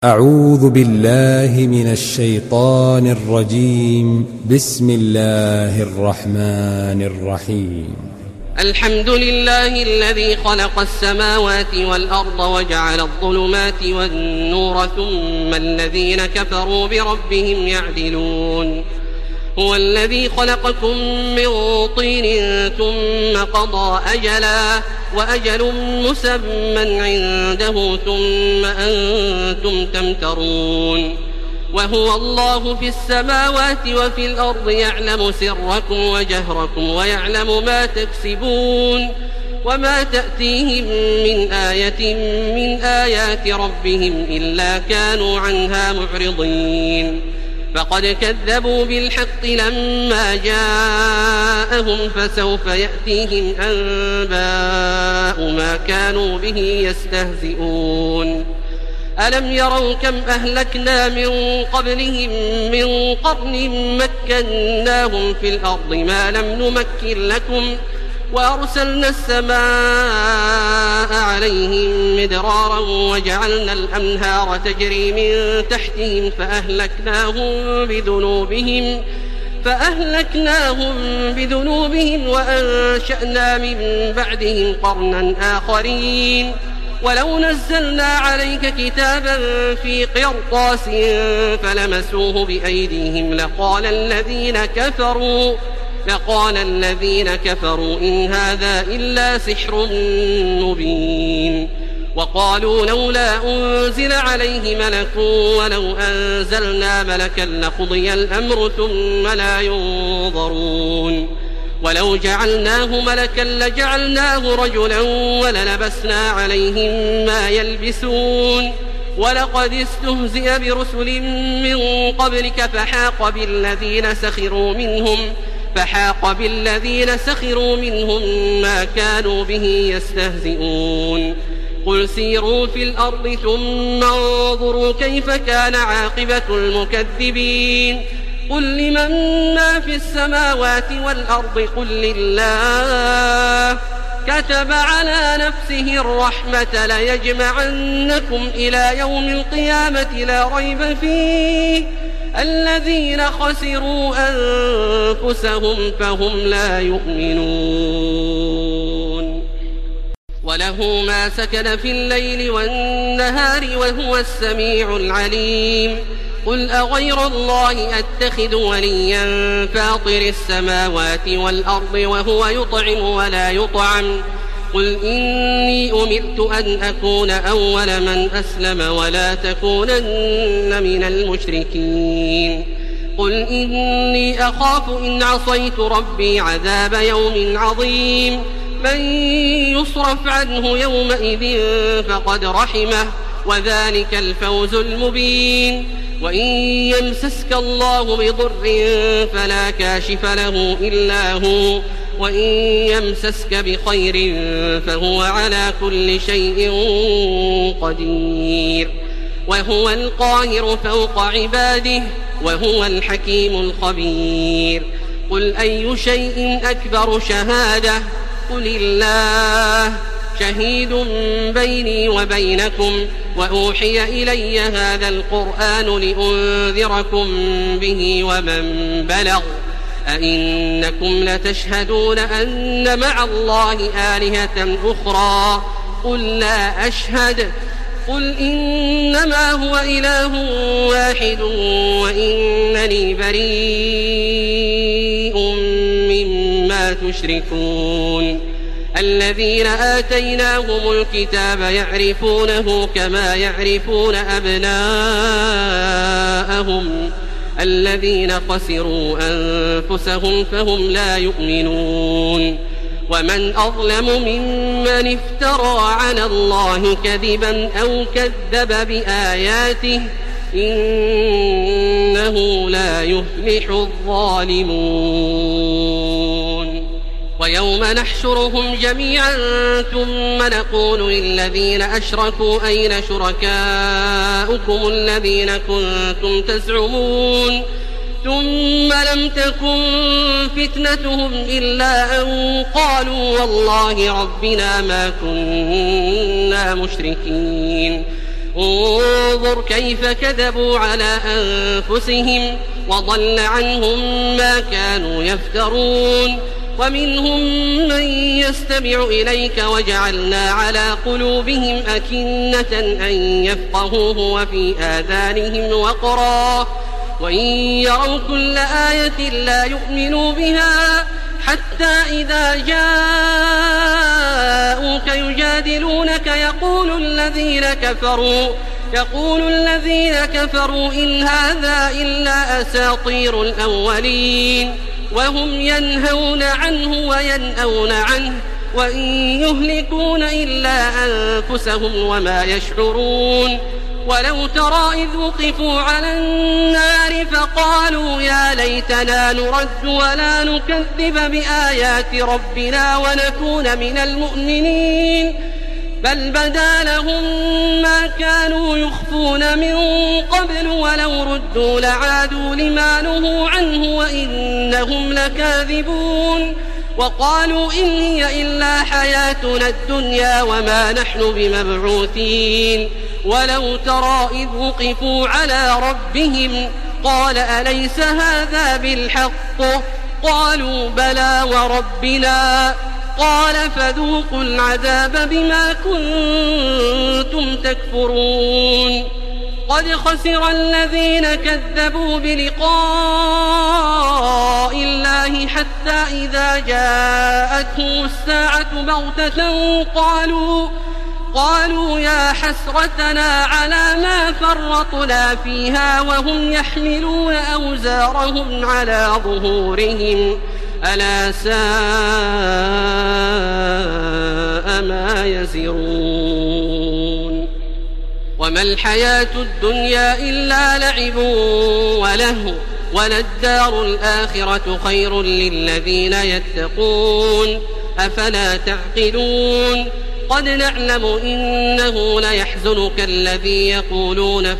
أعوذ بالله من الشيطان الرجيم. بسم الله الرحمن الرحيم. الحمد لله الذي خلق السماوات والأرض وجعل الظلمات والنور ثم الذين كفروا بربهم يعدلون. هو الذي خلقكم من طين ثم قضى أجلا وأجل مسمى عنده ثم أنتم تمترون. وهو الله في السماوات وفي الأرض يعلم سركم وجهركم ويعلم ما تكسبون. وما تأتيهم من آية من آيات ربهم إلا كانوا عنها معرضين. فقد كذبوا بالحق لما جاءهم فسوف يأتيهم أنباء ما كانوا به يستهزئون. ألم يروا كم أهلكنا من قبلهم من قرن مكناهم في الأرض ما لم نمكن لكم وأرسلنا السماء عليهم مدرارا وجعلنا الأنهار تجري من تحتهم فأهلكناهم بذنوبهم وأنشأنا من بعدهم قرنا آخرين. ولو نزلنا عليك كتابا في قرطاس فلمسوه بأيديهم لقال الذين كفروا إن هذا إلا سحر مبين. وقالوا لولا أنزل عليه ملك ولو أنزلنا ملكا لقضي الأمر ثم لا ينظرون. ولو جعلناه ملكا لجعلناه رجلا وللبسنا عليهم ما يلبسون. ولقد استهزئ برسل من قبلك فحاق بالذين سخروا منهم ما كانوا به يستهزئون. قل سيروا في الأرض ثم انظروا كيف كان عاقبة المكذبين. قل لمن ما في السماوات والأرض قل لله كتب على نفسه الرحمة ليجمعنكم إلى يوم القيامة لا ريب فيه الذين خسروا أنفسهم فهم لا يؤمنون. وله ما سكن في الليل والنهار وهو السميع العليم. قل أغير الله أتخذ وليا فاطر السماوات والأرض وهو يطعم ولا يطعم. قل إني أمرت أن أكون أول من أسلم ولا تكونن من المشركين. قل إني أخاف إن عصيت ربي عذاب يوم عظيم. من يصرف عنه يومئذ فقد رحمه وذلك الفوز المبين. وإن يمسسك الله بضر فلا كاشف له إلا هو وإن يمسسك بخير فهو على كل شيء قدير. وهو القاهر فوق عباده وهو الحكيم الخبير. قل أي شيء أكبر شهادة قل الله شهيد بيني وبينكم وأوحي إلي هذا القرآن لأنذركم به ومن بلغ. أئنكم لتشهدون أن مع الله آلهة أخرى قل لا أشهد. قل إنما هو إله واحد وإنني بريء مما تشركون. الذين آتيناهم الكتاب يعرفونه كما يعرفون أبناءهم الذين خسروا أنفسهم فهم لا يؤمنون. ومن أظلم ممن افترى على الله كذبا أو كذب بآياته إنه لا يفلح الظالمون. ويوم نحشرهم جميعا ثم نقول للذين أشركوا أين شركاؤكم الذين كنتم تزعمون ثم لم تكن فتنتهم إلا أن قالوا والله ربنا ما كنا مشركين. انظر كيف كذبوا على أنفسهم وضل عنهم ما كانوا يفترون ومنهم من يستمع إليك وجعلنا على قلوبهم أكنة أن يفقهوه وفي آذانهم وقرا وإن يروا كل آية لا يؤمنوا بها حتى إذا جاءوك يجادلونك يقول الذين كفروا إن هذا إلا أساطير الأولين وهم ينهون عنه وينأون عنه وإن يهلكون إلا أنفسهم وما يشعرون ولو ترى إذ وقفوا على النار فقالوا يا ليتنا نرد ولا نكذب بآيات ربنا ونكون من المؤمنين بل بدا لهم ما كانوا يخفون من قبل ولو ردوا لعادوا لما نهوا عنه وإنهم لكاذبون وقالوا إن هي إلا حياتنا الدنيا وما نحن بمبعوثين ولو ترى إذ وقفوا على ربهم قال أليس هذا بالحق قالوا بلى وربنا قال فذوقوا العذاب بما كنتم تكفرون قد خسر الذين كذبوا بلقاء الله حتى إذا جاءتهم الساعة بغتة قالوا يا حسرتنا على ما فرطنا فيها وهم يحملون أوزارهم على ظهورهم ألا ساء ما يزرون وما الحياة الدنيا إلا لعب ولهو وللدار الآخرة خير للذين يتقون أفلا تعقلون قد نعلم إنه ليحزنك الذي يقولون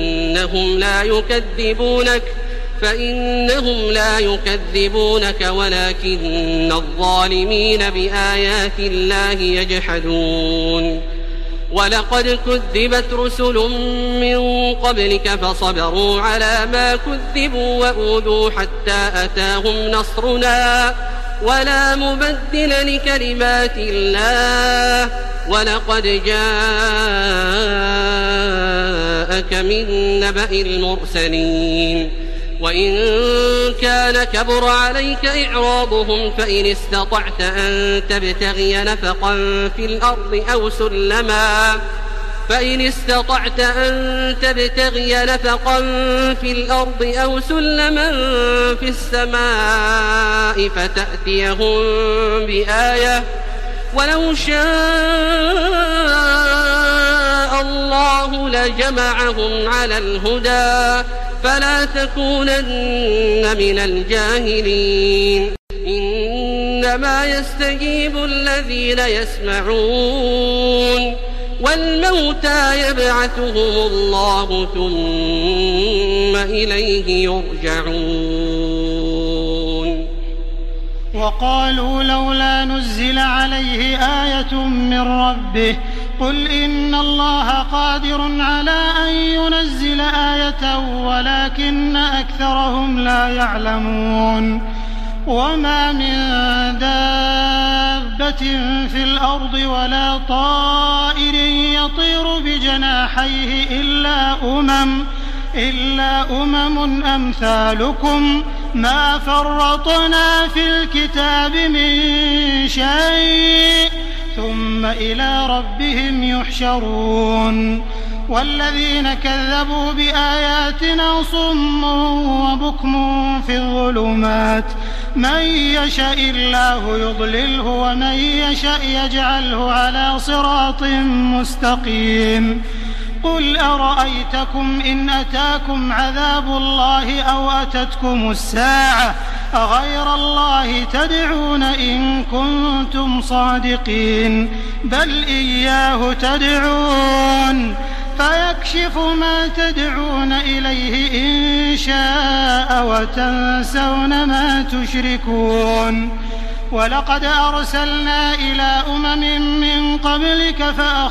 فإنهم لا يكذبونك ولكن الظالمين بآيات الله يجحدون ولقد كذبت رسل من قبلك فصبروا على ما كذبوا وأوذوا حتى أتاهم نصرنا ولا مبدل لكلمات الله ولقد جاءك من نبأ المرسلين وإن كان كبر عليك إعراضهم فإن استطعت أن تبتغي نفقا في الأرض أو سلما في السماء فتأتيهم بآية ولو شاء الله لجمعهم على الهدى فلا تكونن من الجاهلين إنما يستجيب الذين يسمعون والموتى يبعثهم الله ثم إليه يرجعون وقالوا لولا نزل عليه آية من ربه قل إن الله قادر على أن ينزل آية ولكن أكثرهم لا يعلمون وما من دابة في الأرض ولا طائر يطير بجناحيه إلا أمم أمثالكم ما فرطنا في الكتاب من شيء ثم إلى ربهم يحشرون والذين كذبوا بآياتنا صم وبكم في الظلمات من يشاء الله يضلله ومن يشاء يجعله على صراط مستقيم قل أرأيتكم إن أتاكم عذاب الله أو أتتكم الساعة أغير الله تدعون إن كنتم صادقين بل إياه تدعون فيكشف ما تدعون إليه إن شاء وتنسون ما تشركون ولقد أرسلنا إلى أمم من قبلك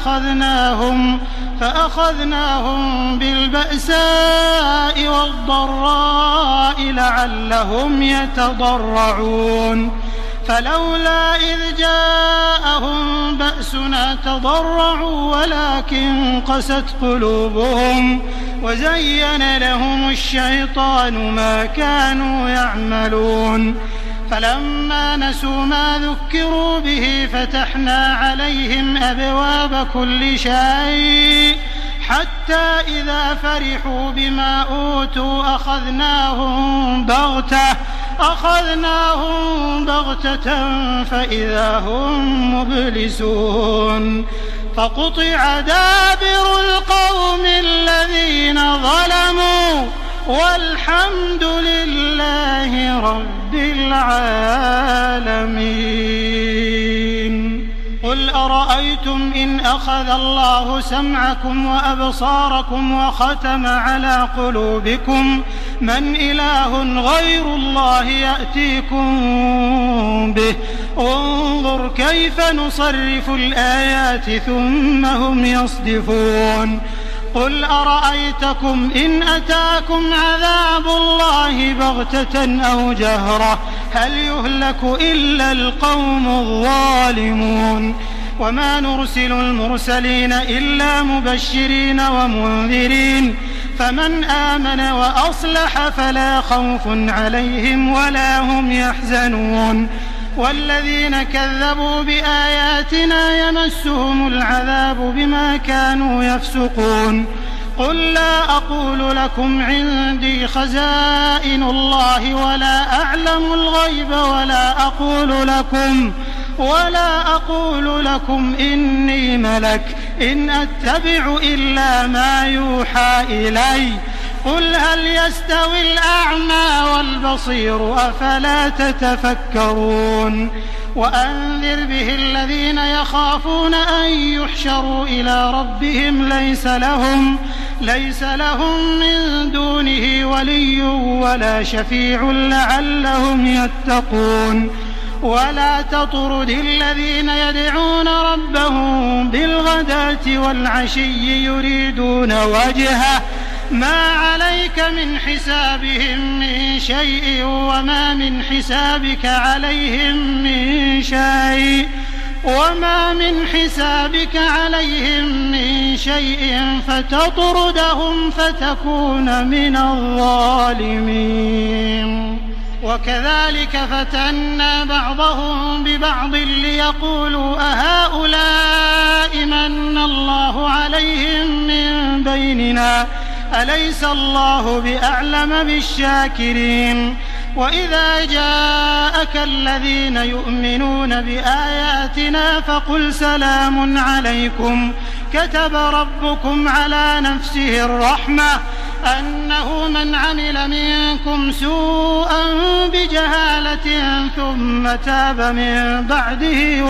فأخذناهم بالبأساء والضراء لعلهم يتضرعون فلولا إذ جاءهم بأسنا تضرعوا ولكن قست قلوبهم وزين لهم الشيطان ما كانوا يعملون فلما نسوا ما ذكروا به فتحنا عليهم أبواب كل شيء حتى إذا فرحوا بما أوتوا أخذناهم بغتة فإذا هم مبلسون فقطع دابر القوم الذين ظلموا والحمد لله رب العالمين. قل أرأيتم إن أخذ الله سمعكم وأبصاركم وختم على قلوبكم من إله غير الله يأتيكم به انظر كيف نصرف الآيات ثم هم يصدفون. قل أرأيتكم إن أتاكم عذاب الله بغتة أو جهرة هل يهلك إلا القوم الظالمون وما نرسل المرسلين إلا مبشرين ومنذرين فمن آمن وأصلح فلا خوف عليهم ولا هم يحزنون والذين كذبوا بآياتنا يمسهم العذاب بما كانوا يفسقون. قل لا أقول لكم عندي خزائن الله ولا أعلم الغيب ولا أقول لكم إني ملك إن أتبع إلا ما يوحى إلي قل هل يستوي الأعمى والبصير أفلا تتفكرون. وأنذر به الذين يخافون أن يحشروا إلى ربهم ليس لهم من دونه ولي ولا شفيع لعلهم يتقون. ولا تطرد الذين يدعون ربهم بالغداة والعشي يريدون وجهه ما عليك من حسابهم من شيء وما من حسابك عليهم من شيء فتطردهم فتكون من الظالمين. وكذلك فتنا بعضهم ببعض ليقولوا أهؤلاء من الله عليهم من بيننا أليس الله بأعلم بالشاكرين. وإذا جاءك الذين يؤمنون بآياتنا فقل سلام عليكم كتب ربكم على نفسه الرحمة أنه من عمل منكم سوءا بجهالة ثم تاب من بعده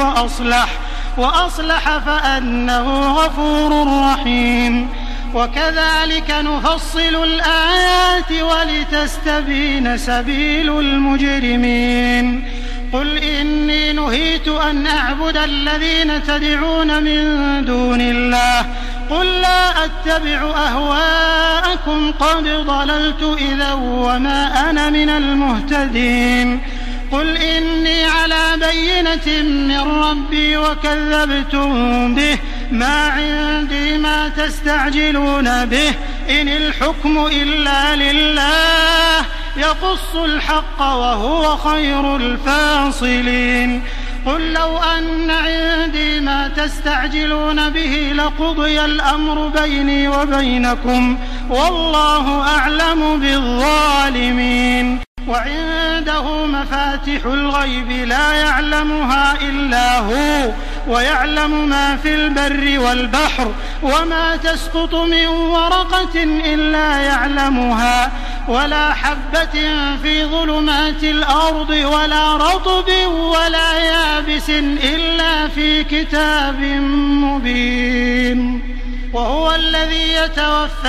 وأصلح فأنه غفور رحيم. وكذلك نفصل الآيات ولتستبين سبيل المجرمين. قل إني نهيت أن أعبد الذين تدعون من دون الله قل لا أتبع أهواءكم قد ضللت إذا وما أنا من المهتدين. قل إني على بينة من ربي وكذبتم به ما عندي ما تستعجلون به إن الحكم إلا لله يقص الحق وهو خير الفاصلين. قل لو أن عندي ما تستعجلون به لقضي الأمر بيني وبينكم والله أعلم بالظالمين. وعنده مفاتح الغيب لا يعلمها إلا هو ويعلم ما في البر والبحر وما تسقط من ورقة إلا يعلمها ولا حبة في ظلمات الأرض ولا رطب ولا يابس إلا في كتاب مبين. وهو الذي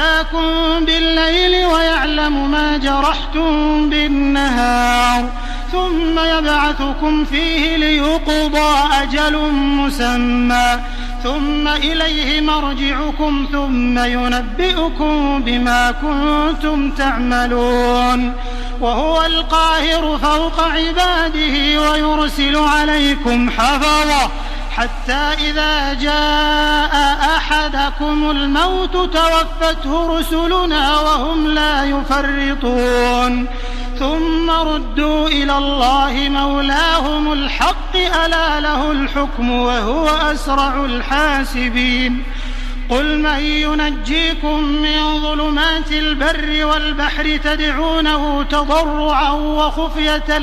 يتوفاكم بالليل ويعلم ما جرحتم بالنهار ثم يبعثكم فيه ليقضى أجل مسمى ثم إليه مرجعكم ثم ينبئكم بما كنتم تعملون وهو القاهر فوق عباده ويرسل عليكم حفظة حتى إذا جاء أحدكم الموت توفته رسلنا وهم لا يفرطون ثم ردوا إلى الله مولاهم الحق ألا له الحكم وهو أسرع الحاسبين قل من ينجيكم من ظلمات البر والبحر تدعونه تضرعا وخفية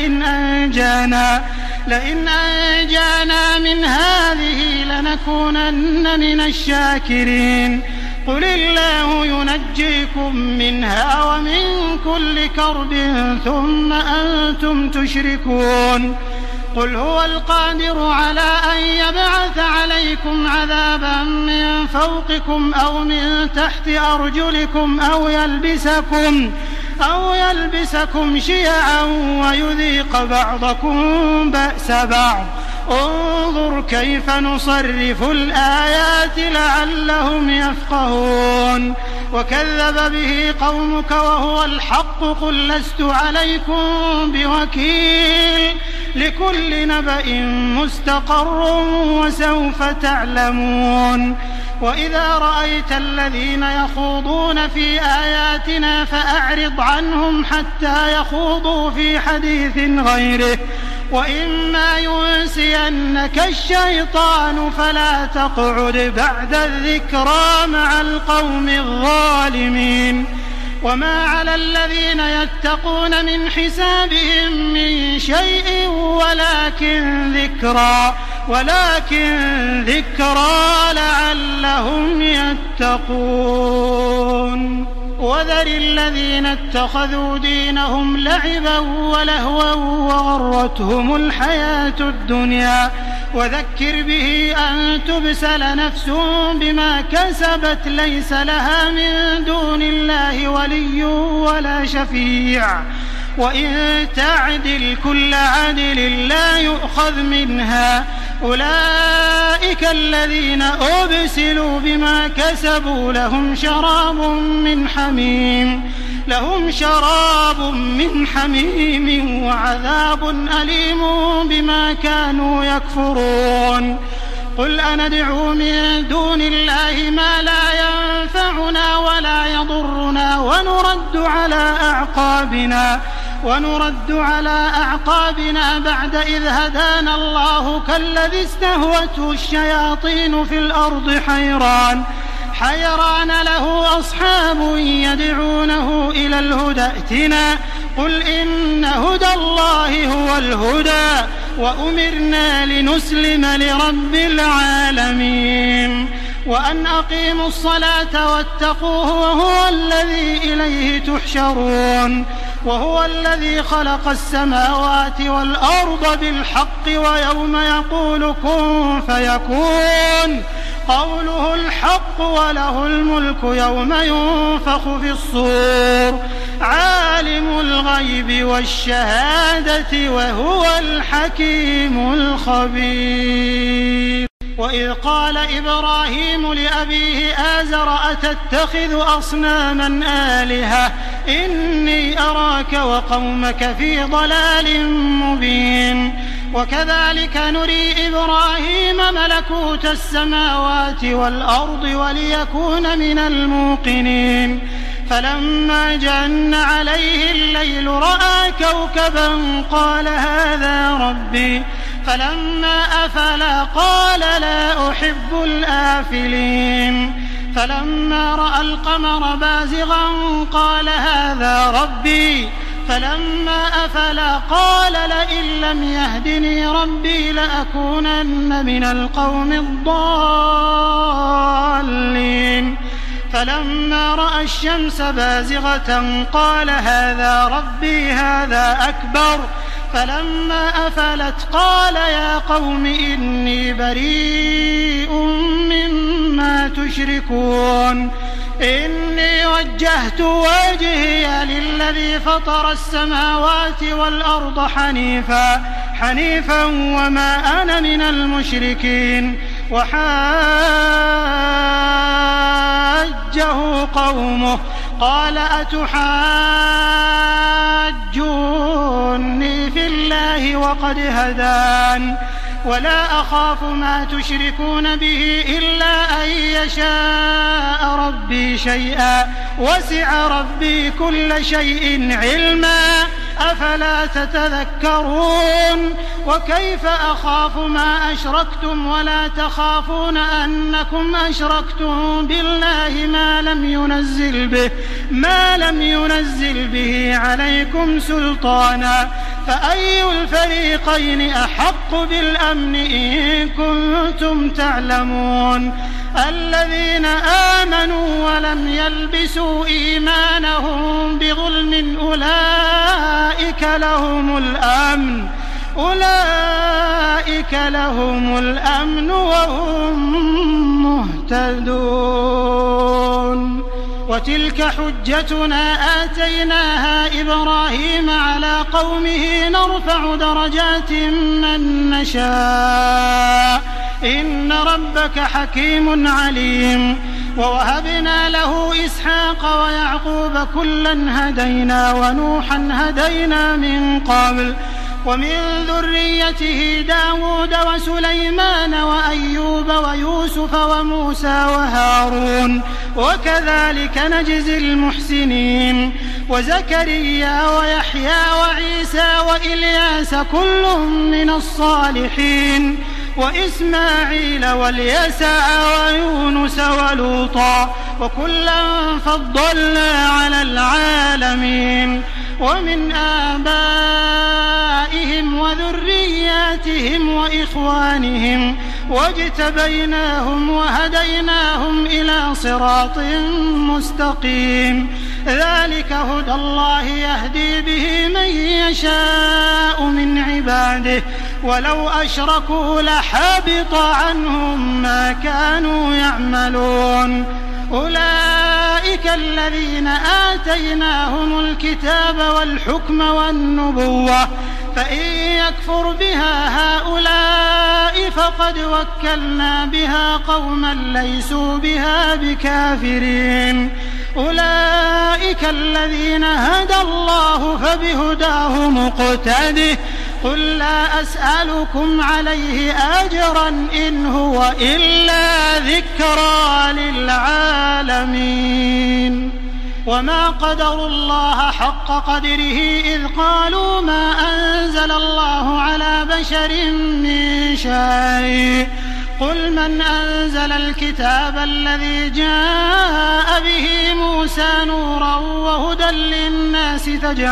لئن أنجانا من هذه لنكونن من الشاكرين قل الله ينجيكم منها ومن كل كرب ثم أنتم تشركون قل هو القادر على أن يبعث عليكم عذابا من فوقكم أو من تحت أرجلكم أو يلبسكم شيعا ويذيق بعضكم بأس بعض انظر كيف نصرف الآيات لعلهم يفقهون وكذب به قومك وهو الحق قل لست عليكم بوكيل لكل نبأ مستقر وسوف تعلمون وإذا رأيت الذين يخوضون في آياتنا فأعرض عنهم حتى يخوضوا في حديث غيره وإما ينسينك الشيطان فلا تقعد بعد الذكرى مع القوم الظالمين وما على الذين يتقون من حسابهم من شيء ولكن ذكرى لعلهم يتقون وذر الذين اتخذوا دينهم لعبا ولهوا وغرتهم الحياة الدنيا وذكر به أن تبسل نفس بما كسبت ليس لها من دون الله ولي ولا شفيع وإن تعدل كل عدل لا يؤخذ منها أولئك الذين أبسلوا بما كسبوا لهم شراب من حميم وعذاب أليم بما كانوا يكفرون قل أندعو من دون الله ما لا ينفعنا ولا يضرنا ونرد على أعقابنا بعد إذ هدانا الله كالذي استهوته الشياطين في الأرض حيران له أصحاب يدعونه إلى الهدى ائتنا قل إن هدى الله هو الهدى وأمرنا لنسلم لرب العالمين وأن أقيموا الصلاة واتقوه وهو الذي إليه تحشرون وهو الذي خلق السماوات والأرض بالحق ويوم يقول كن فيكون قوله الحق وله الملك يوم ينفخ في الصور عالم الغيب والشهادة وهو الحكيم الخبير وإذ قال إبراهيم لأبيه آزر أتتخذ أصناما آلهة إني أراك وقومك في ضلال مبين وكذلك نري إبراهيم ملكوت السماوات والأرض وليكون من الموقنين فلما جن عليه الليل رأى كوكبا قال هذا ربي فلما أفل قال لا أحب الآفلين فلما رأى القمر بازغا قال هذا ربي فلما أفل قال لئن لم يهدني ربي لأكونن من القوم الضالين فلما رأى الشمس بازغة قال هذا ربي هذا أكبر فلما أفلت قال يا قوم إني بريء مما ما تشركون إني وجهت وجهي للذي فطر السماوات والأرض حنيفا وما أنا من المشركين وحاجه قومه قال أتحاجوني في الله وقد هدان ولا أخاف ما تشركون به إلا أن يشاء ربي شيئا وسع ربي كل شيء علما أفلا تتذكرون وكيف أخاف ما أشركتم ولا تخافون أنكم أشركتم بالله ما لم ينزل به عليكم سلطانا فأي الفريقين أحق بالأمن إن كنتم تعلمون الذين آمنوا ولم يلبسوا إيمانهم بظلم أولئك لهم الأمن وهم مهتدون وتلك حجتنا آتيناها إبراهيم على قومه نرفع درجات من نشاء إن ربك حكيم عليم ووهبنا له إسحاق ويعقوب كلا هدينا ونوحا هدينا من قبل ومن ذريته داود وسليمان وأيوب ويوسف وموسى وهارون وكذلك نجزي المحسنين وزكريا ويحيى وعيسى وإلياس كل من الصالحين وإسماعيل واليسع ويونس ولوطا وكلا فضلنا على العالمين ومن آبائهم وذرياتهم وإخوانهم واجتبيناهم وهديناهم إلى صراط مستقيم ذلك هدى الله يهدي به من يشاء من عباده ولو أشركوا لحبط عنهم ما كانوا يعملون أولئك الذين آتيناهم الكتاب والحكم والنبوة فإن يكفر بها هؤلاء فقد وكلنا بها قوما ليسوا بها بكافرين أولئك الذين هدى الله فبهداه مقتده قل لا أسألكم عليه أجرا إن هو إلا ذكرى للعالمين وما قدروا الله حق قدره إذ قالوا ما أنزل الله على بشر من شيء قل من أنزل الكتاب الذي جاء به موسى نورا وهدى للناس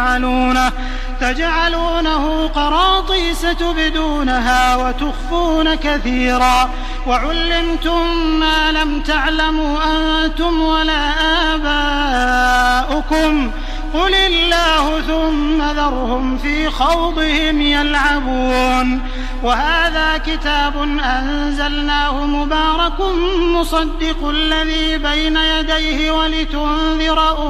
تجعلونه قراطيس تبدونها وتخفون كثيرا وعلمتم ما لم تعلموا أنتم ولا آباؤكم قل الله ثم ذرهم في خوضهم يلعبون وهذا كتاب أنزلناه مبارك مصدق الذي بين يديه ولتنذر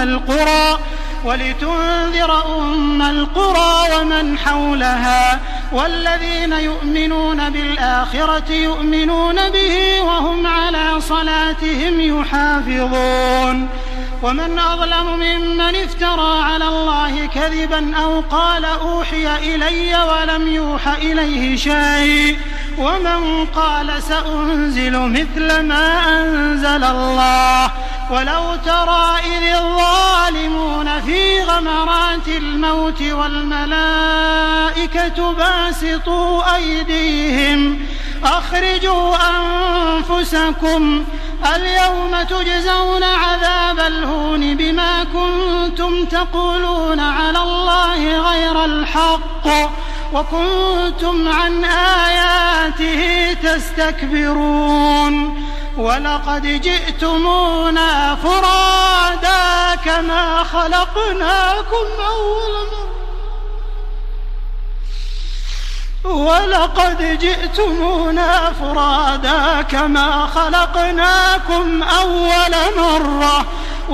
أم القرى ومن حولها والذين يؤمنون بالآخرة يؤمنون به وهم على صلاتهم يحافظون ومن أظلم ممن افترى على الله كذبا أو قال أوحي إلي ولم يوح إليه شيء ومن قال سأنزل مثل ما أنزل الله ولو ترى إذ الظالمون في غمرات الموت والملائكة باسطوا أيديهم أخرجوا أنفسكم اليوم تجزون عذاب الهون بما كنتم تقولون على الله غير الحق وكنتم عن آياته تستكبرون ولقد جئتمونا فرادا كما خلقناكم أول مرة ولقد جئتمونا فرادا كما خلقناكم أول مرة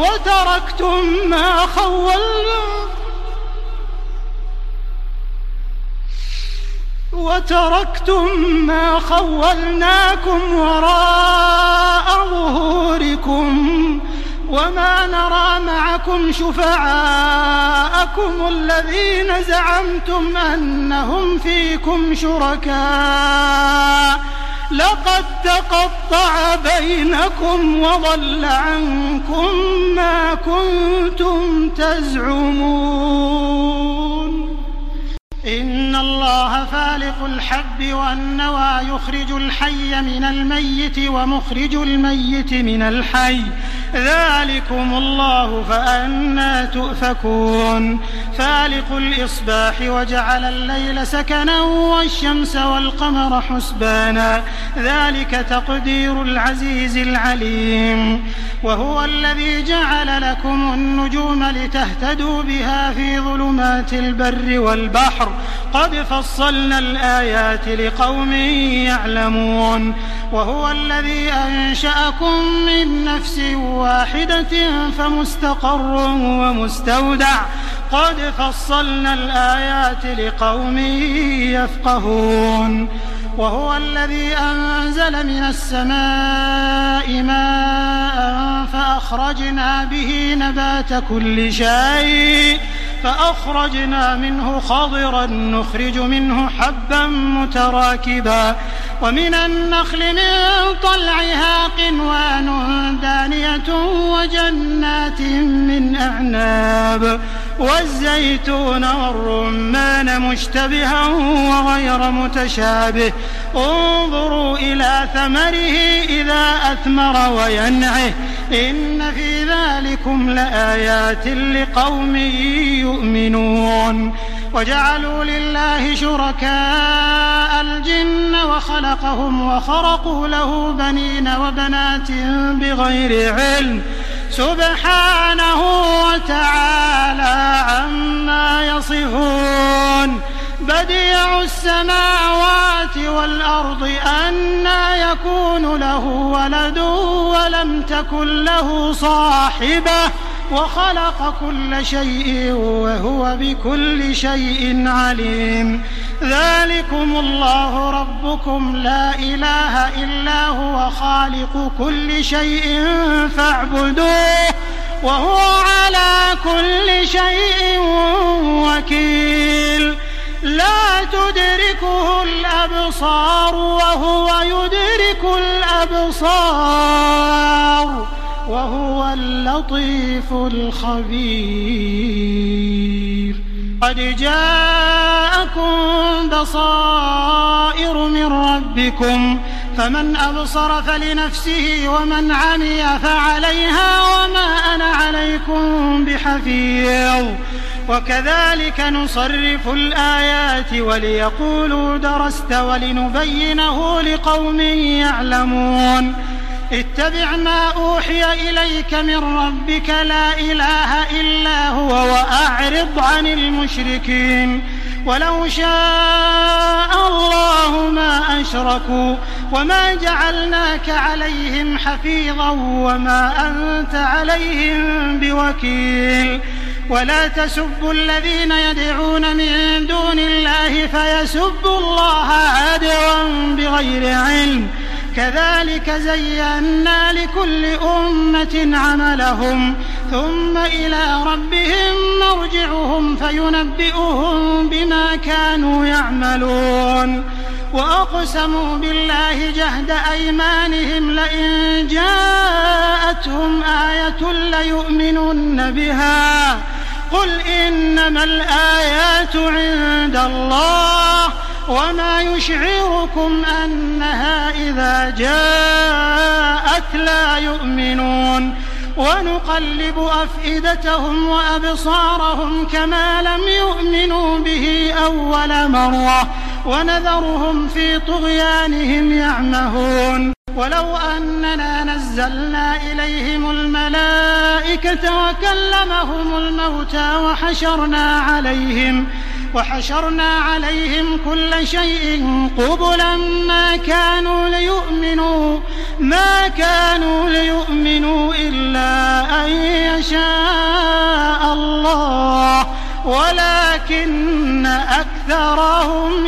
وتركتم ما خولناكم وراء ظهوركم وما نرى معكم شفعاءكم الذين زعمتم أنهم فيكم شركاء لقد تقطع بينكم وضل عنكم ما كنتم تزعمون إن الله فالق الحب والنوى يخرج الحي من الميت ومخرج الميت من الحي ذلكم الله فأنى تؤفكون فالق الإصباح وجعل الليل سكنا والشمس والقمر حسبانا ذلك تقدير العزيز العليم وهو الذي جعل لكم النجوم لتهتدوا بها في ظلمات البر والبحر قد فصلنا الآيات لقوم يعلمون وهو الذي أنشأكم من نفس واحدة فمستقر ومستودع قد فصلنا الآيات لقوم يفقهون وهو الذي أنزل من السماء ماء فأخرجنا به نبات كل شيء فأخرجنا منه خضرا نخرج منه حبا متراكبا ومن النخل من طلعها قنوان دانية وجنات من أعناب والزيتون والرمان مشتبها وغير متشابه انظروا إلى ثمره إذا أثمر وينعه إن في ذلكم لآيات لقوم يؤمنون وجعلوا لله شركاء الجن وخلقهم وخرقوا له بنين وبنات بغير علم سبحانه وتعالى عما يصفون بديع السماوات والأرض أنى يكون له ولد ولم تكن له صاحبة وخلق كل شيء وهو بكل شيء عليم ذلكم الله ربكم لا إله إلا هو خالق كل شيء فاعبدوه وهو على كل شيء وكيل لا تدركه الأبصار وهو يدرك الأبصار وهو اللطيف الخبير قد جاءكم بصائر من ربكم فمن أبصر فلنفسه ومن عمي فعليها وما أنا عليكم بحفيظ وكذلك نصرف الآيات وليقولوا درست ولنبينه لقوم يعلمون اتبع ما أوحي إليك من ربك لا إله إلا هو وأعرض عن المشركين ولو شاء الله ما أشركوا وما جعلناك عليهم حفيظا وما أنت عليهم بوكيل ولا تسبوا الذين يدعون من دون الله فيسبوا الله عدوا بغير علم كذلك زينا لكل أمة عملهم ثم إلى ربهم مرجعهم فينبئهم بما كانوا يعملون وأقسموا بالله جهد أيمانهم لئن جاءتهم آية ليؤمنن بها قل إنما الآيات عند الله وما يشعركم أنها إذا جاءت لا يؤمنون ونقلب أفئدتهم وأبصارهم كما لم يؤمنوا به أول مرة ونذرهم في طغيانهم يعمهون ولو أننا نزلنا إليهم الملائكة وكلمهم الموتى وحشرنا عليهم كل شيء قبلا ما كانوا ليؤمنوا إلا أن يشاء الله ولكن أكثرهم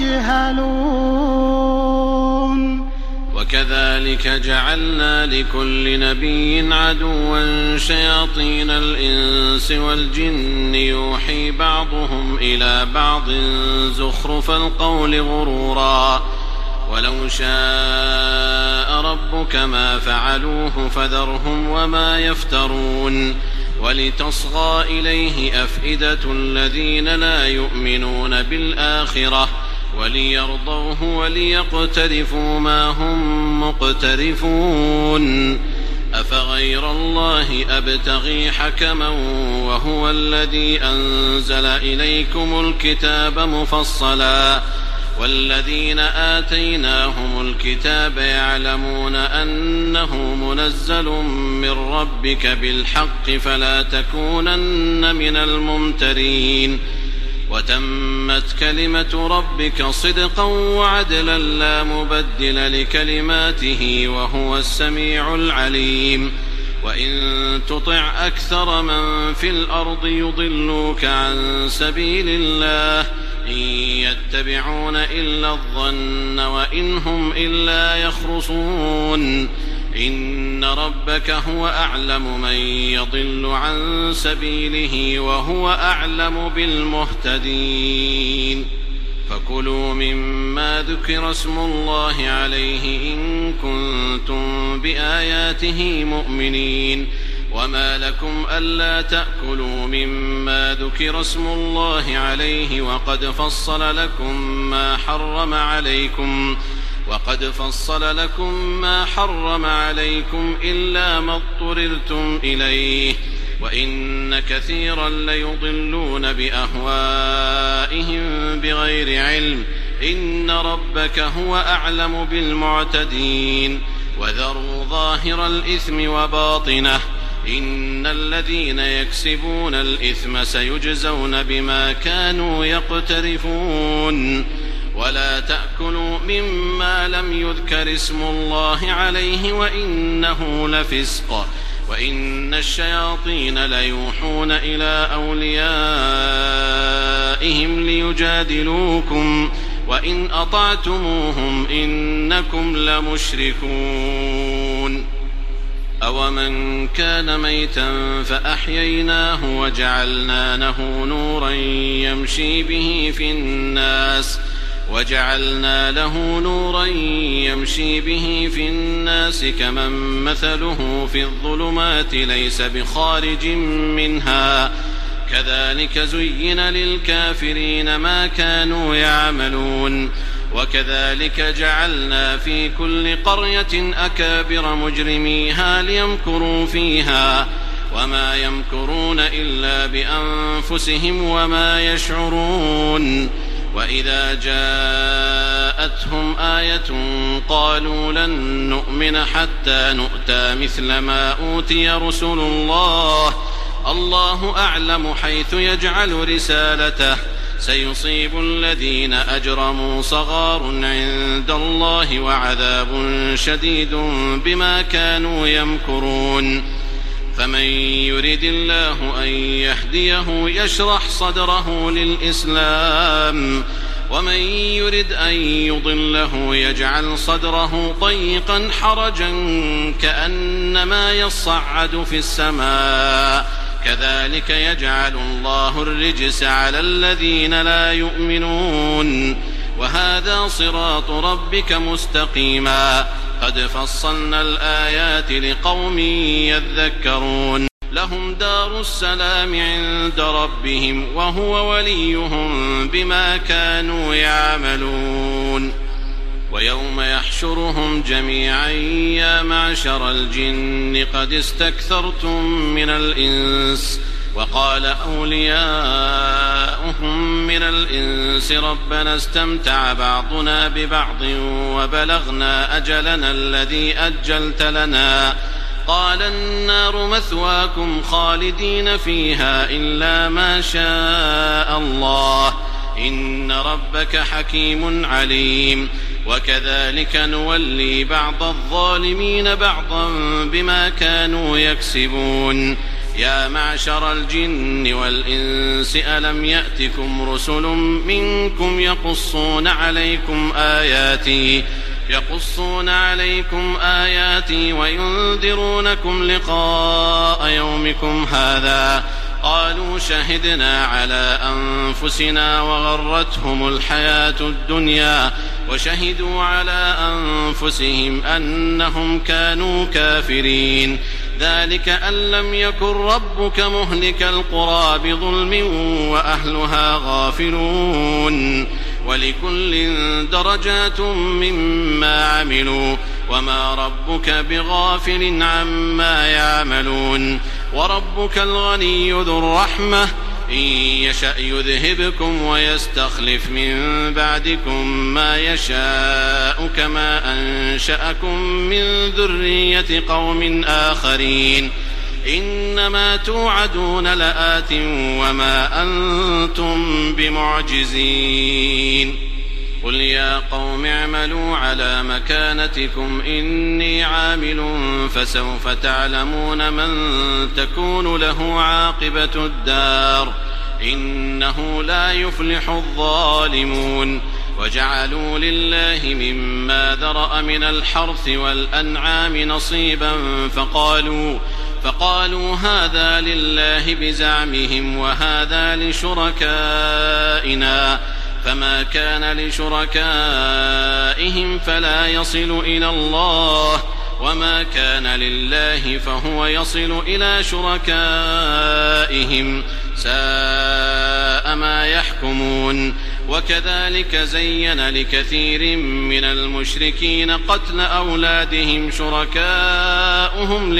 يجهلون. وكذلك جعلنا لكل نبي عدوا شياطين الإنس والجن يوحي بعضهم إلى بعض زخرف القول غرورا ولو شاء ربك ما فعلوه فذرهم وما يفترون ولتصغى إليه أفئدة الذين لا يؤمنون بالآخرة وليرضوه وليقترفوا ما هم مقترفون أفغير الله أبتغي حكما وهو الذي أنزل إليكم الكتاب مفصلا والذين آتيناهم الكتاب يعلمون أنه منزل من ربك بالحق فلا تكونن من الممترين وتمت كلمة ربك صدقا وعدلا لا مبدل لكلماته وهو السميع العليم وإن تطع أكثر من في الأرض يضلوك عن سبيل الله إن يتبعون إلا الظن وإن هم إلا يخرصون إن ربك هو أعلم من يضل عن سبيله وهو أعلم بالمهتدين فكلوا مما ذكر اسم الله عليه إن كنتم بآياته مؤمنين وما لكم ألا تأكلوا مما ذكر اسم الله عليه وقد فصل لكم ما حرم عليكم إلا ما اضطررتم إليه وإن كثيرا ليضلون بأهوائهم بغير علم إن ربك هو أعلم بالمعتدين وذروا ظاهر الإثم وباطنه إن الذين يكسبون الإثم سيجزون بما كانوا يقترفون ولا تأكلوا مما لم يذكر اسم الله عليه وإنه لفسق وإن الشياطين ليوحون إلى أوليائهم ليجادلوكم وإن أطعتموهم إنكم لمشركون أومن كان ميتا فأحييناه وجعلنا له نورا يمشي به في الناس كمن مثله في الظلمات ليس بخارج منها كذلك زين للكافرين ما كانوا يعملون وكذلك جعلنا في كل قرية أكابر مجرميها ليمكروا فيها وما يمكرون إلا بأنفسهم وما يشعرون وإذا جاءتهم آية قالوا لن نؤمن حتى نؤتى مثل ما أوتي رسل الله أعلم حيث يجعل رسالته سيصيب الذين أجرموا صغار عند الله وعذاب شديد بما كانوا يمكرون فمن يرد الله أن يهديه يشرح صدره للإسلام ومن يرد أن يضله يجعل صدره ضيقا حرجا كأنما يصعد في السماء كذلك يجعل الله الرجس على الذين لا يؤمنون وهذا صراط ربك مستقيما قد فصلنا الآيات لقوم يذكرون لهم دار السلام عند ربهم وهو وليهم بما كانوا يعملون ويوم يحشرهم جميعا يا معشر الجن قد استكثرتم من الإنس وقال أولياؤهم من الإنس ربنا استمتع بعضنا ببعض وبلغنا أجلنا الذي أجلت لنا قال النار مثواكم خالدين فيها إلا ما شاء الله إن ربك حكيم عليم وكذلك نولي بعض الظالمين بعضا بما كانوا يكسبون يا معشر الجن والإنس ألم يأتكم رسل منكم يقصون عليكم آياتي وينذرونكم لقاء يومكم هذا قالوا شهدنا على أنفسنا وغرتهم الحياة الدنيا وشهدوا على أنفسهم أنهم كانوا كافرين ذلك أن لم يكن ربك مهلك القرى بظلم وأهلها غافلون ولكل درجات مما عملوا وما ربك بغافل عما يعملون وربك الغني ذو الرحمة إن يشأ يذهبكم ويستخلف من بعدكم ما يشاء كما أنشأكم من ذرية قوم آخرين إنما توعدون لآت وما أنتم بمعجزين قل يا قوم اعملوا على مكانتكم إني عامل فسوف تعلمون من تكون له عاقبة الدار إنه لا يفلح الظالمون وجعلوا لله مما ذرأ من الحرث والأنعام نصيبا فقالوا هذا لله بزعمهم وهذا لشركائنا فما كان لشركائهم فلا يصل إلى الله وما كان لله فهو يصل إلى شركائهم ساء ما يحكمون وكذلك زين لكثير من المشركين قتل أولادهم شركاؤهم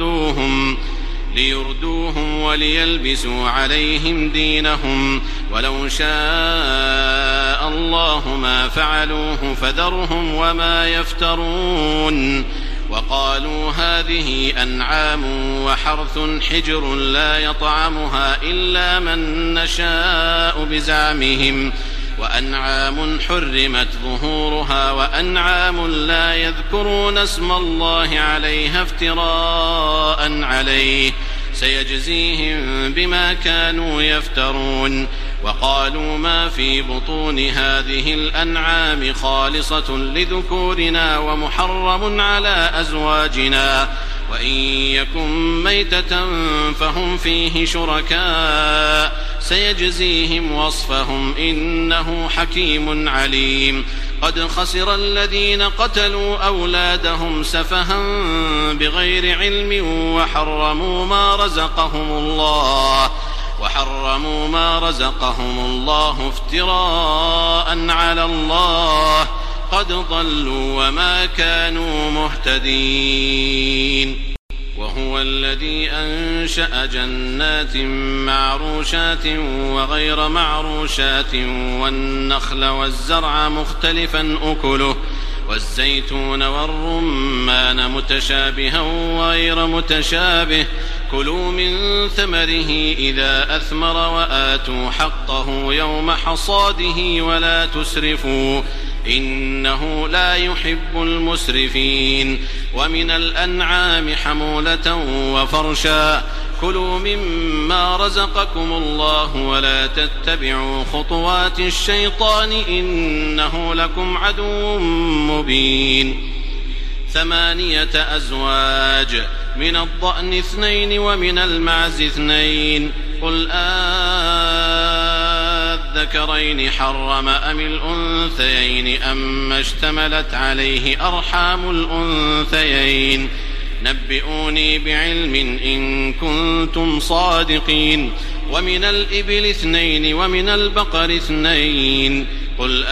ليردوهم وليلبسوا عليهم دينهم ولو شاء الله ما فعلوه فذرهم وما يفترون وقالوا هذه أنعام وحرث حجر لا يطعمها إلا من نشاء بزعمهم وأنعام حرمت ظهورها وأنعام لا يذكرون اسم الله عليها افتراء عليه سيجزيهم بما كانوا يفترون وقالوا ما في بطون هذه الأنعام خالصة لذكورنا ومحرم على أزواجنا وإن يكن ميتة فهم فيه شركاء سيجزيهم وصفهم إنه حكيم عليم قد خسر الذين قتلوا أولادهم سفها بغير علم وحرموا ما رزقهم الله افتراء على الله قد ضلوا وما كانوا مهتدين وهو الذي أنشأ جنات معروشات وغير معروشات والنخل والزرع مختلفا أكله والزيتون والرمان متشابها وغير متشابه كلوا من ثمره إذا أثمر وآتوا حقه يوم حصاده ولا تسرفوا إنه لا يحب المسرفين ومن الأنعام حمولة وفرشا كلوا مما رزقكم الله ولا تتبعوا خطوات الشيطان إنه لكم عدو مبين 8 أزواج من الضأن 2 ومن المعز 2 قل الذكرين حرم أم الأنثيين أما اشتملت عليه أرحام الأنثيين نبئوني بعلم إن كنتم صادقين ومن الإبل 2 ومن البقر 2 قل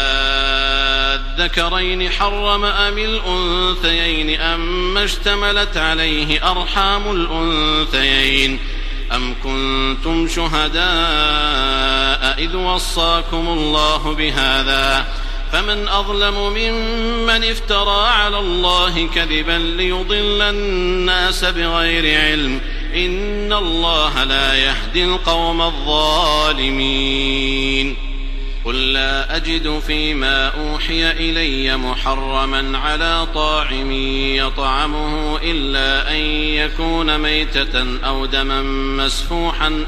الذكرين حرم أم الأنثيين أما اشتملت عليه أرحام الأنثيين أم كنتم شهداء إذ وصاكم الله بهذا فمن أظلم ممن افترى على الله كذبا ليضل الناس بغير علم إن الله لا يهدي القوم الظالمين قل لا أجد فيما أوحي إلي محرما على طاعم يطعمه إلا أن يكون ميتة أو دما مسفوحا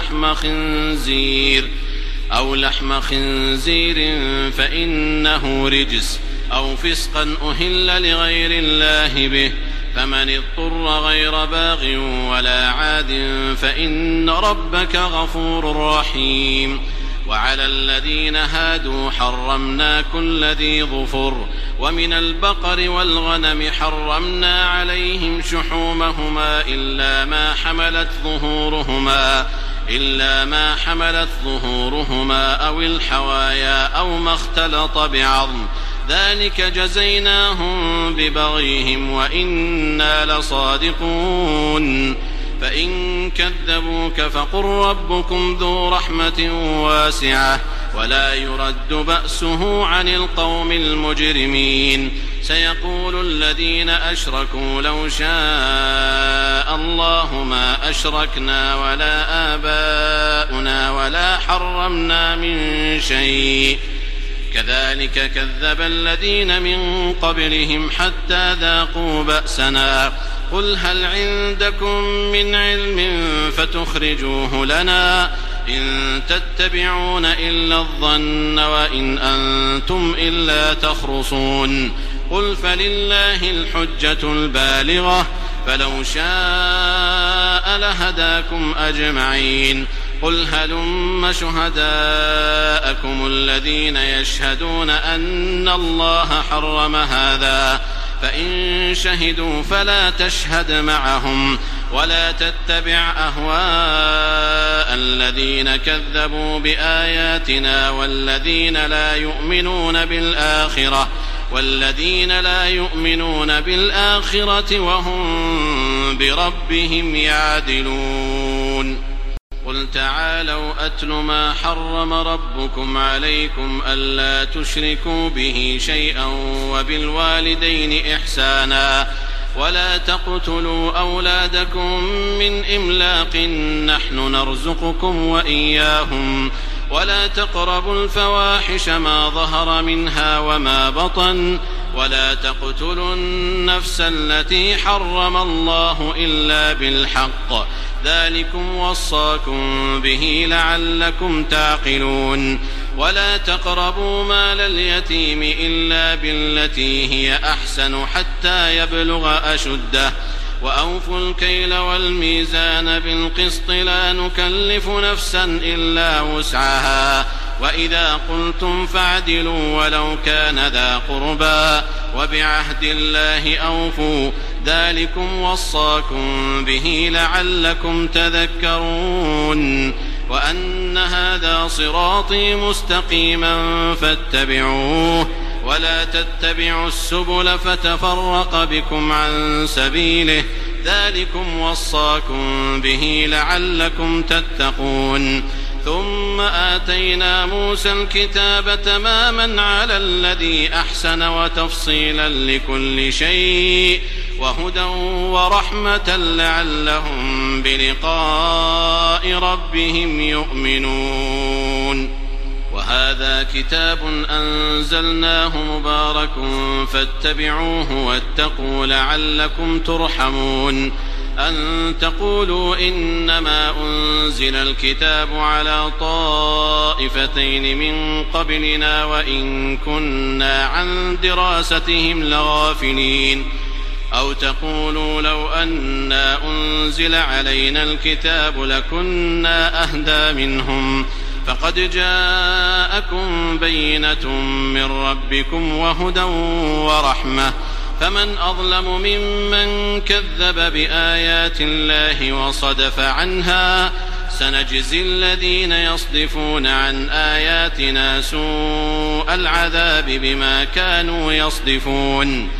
أو لحم خنزير فإنه رجس أو فسقا أهل لغير الله به فمن اضطر غير باغ ولا عاد فإن ربك غفور رحيم وعلى الذين هادوا حرمنا كل ذي ظفر ومن البقر والغنم حرمنا عليهم شحومهما إلا ما حملت ظهورهما أو الحوايا أو ما اختلط بعظم ذلك جزيناهم ببغيهم وإنا لصادقون فإن كذبوك فقل ربكم ذو رحمة واسعة ولا يرد بأسه عن القوم المجرمين سيقول الذين أشركوا لو شاء الله ما أشركنا ولا آباؤنا ولا حرمنا من شيء كذلك كذب الذين من قبلهم حتى ذاقوا بأسنا قل هل عندكم من علم فتخرجوه لنا إن تتبعون إلا الظن وإن أنتم إلا تخرصون قل فلله الحجة البالغة فلو شاء لهداكم أجمعين قل هلم شهداءكم الذين يشهدون أن الله حرم هذا فإن شهدوا فلا تشهد معهم ولا تتبع أهواء الذين كذبوا بآياتنا والذين لا يؤمنون بالآخرة وهم بربهم يعدلون قل تعالوا أتل ما حرم ربكم عليكم ألا تشركوا به شيئا وبالوالدين إحسانا ولا تقتلوا أولادكم من إملاق نحن نرزقكم وإياهم ولا تقربوا الفواحش ما ظهر منها وما بطن ولا تقتلوا النفس التي حرم الله إلا بالحق ذلكم وصاكم به لعلكم تعقلون ولا تقربوا مال اليتيم إلا بالتي هي أحسن حتى يبلغ أشده وأوفوا الكيل والميزان بالقسط لا نكلف نفسا إلا وسعها وإذا قلتم فاعدلوا ولو كان ذا قربى وبعهد الله أوفوا ذلكم وصاكم به لعلكم تذكرون وأن هذا صراطي مستقيما فاتبعوه ولا تتبعوا السبل فتفرق بكم عن سبيله ذلكم وصاكم به لعلكم تتقون ثم آتينا موسى الكتاب تماما على الذي أحسن وتفصيلا لكل شيء وهدى ورحمة لعلهم بلقاء ربهم يؤمنون وهذا كتاب أنزلناه مبارك فاتبعوه واتقوا لعلكم ترحمون أن تقولوا إنما أنزل الكتاب على طائفتين من قبلنا وإن كنا عن دراستهم لغافلين أو تقولوا لو أنا أنزل علينا الكتاب لكنا أهدى منهم فقد جاءكم بينة من ربكم وهدى ورحمة فمن أظلم ممن كذب بآيات الله وصدف عنها سنجزي الذين يصدفون عن آياتنا سوء العذاب بما كانوا يصدفون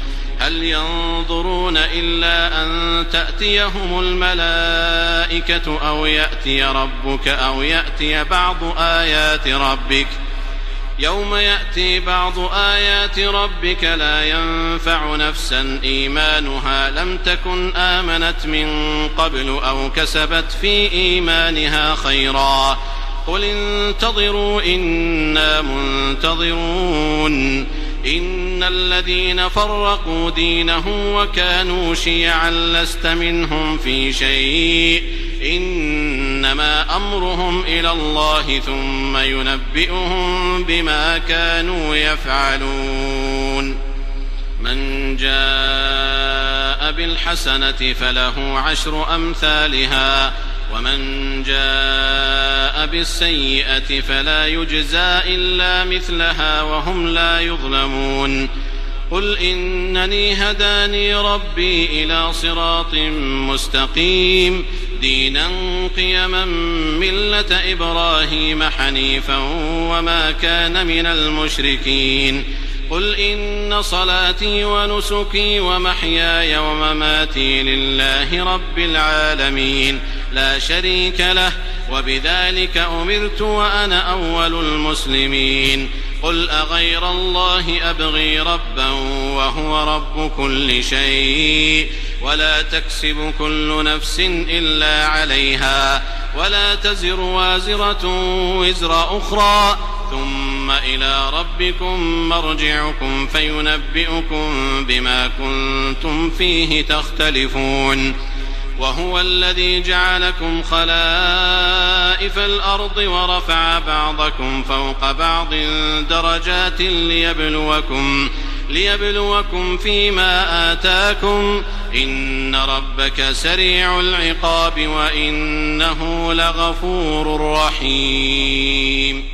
هل ينظرون إلا أن تأتيهم الملائكة أو يأتي ربك أو يأتي بعض آيات ربك يوم يأتي بعض آيات ربك لا ينفع نفسا إيمانها لم تكن آمنت من قبل أو كسبت في إيمانها خيرا قل انتظروا إنا منتظرون إن الذين فرقوا دينهم وكانوا شيعا لست منهم في شيء إنما أمرهم إلى الله ثم ينبئهم بما كانوا يفعلون من جاء بالحسنة فله 10 أمثالها ومن جاء بالسيئة فلا يجزى إلا مثلها وهم لا يظلمون قل إنني هداني ربي إلى صراط مستقيم دينا قيما ملة إبراهيم حنيفا وما كان من المشركين قل إن صلاتي ونسكي ومحياي ومماتي لله رب العالمين لا شريك له وبذلك أمرت وأنا أول المسلمين قل أغير الله أبغي ربا وهو رب كل شيء ولا تكسب كل نفس إلا عليها ولا تزر وازرة وزر أخرى ثم إلى ربكم مرجعكم فينبئكم بما كنتم فيه تختلفون وهو الذي جعلكم خلائف الأرض ورفع بعضكم فوق بعض درجات ليبلوكم فيما آتاكم إن ربك سريع العقاب وإنه لغفور رحيم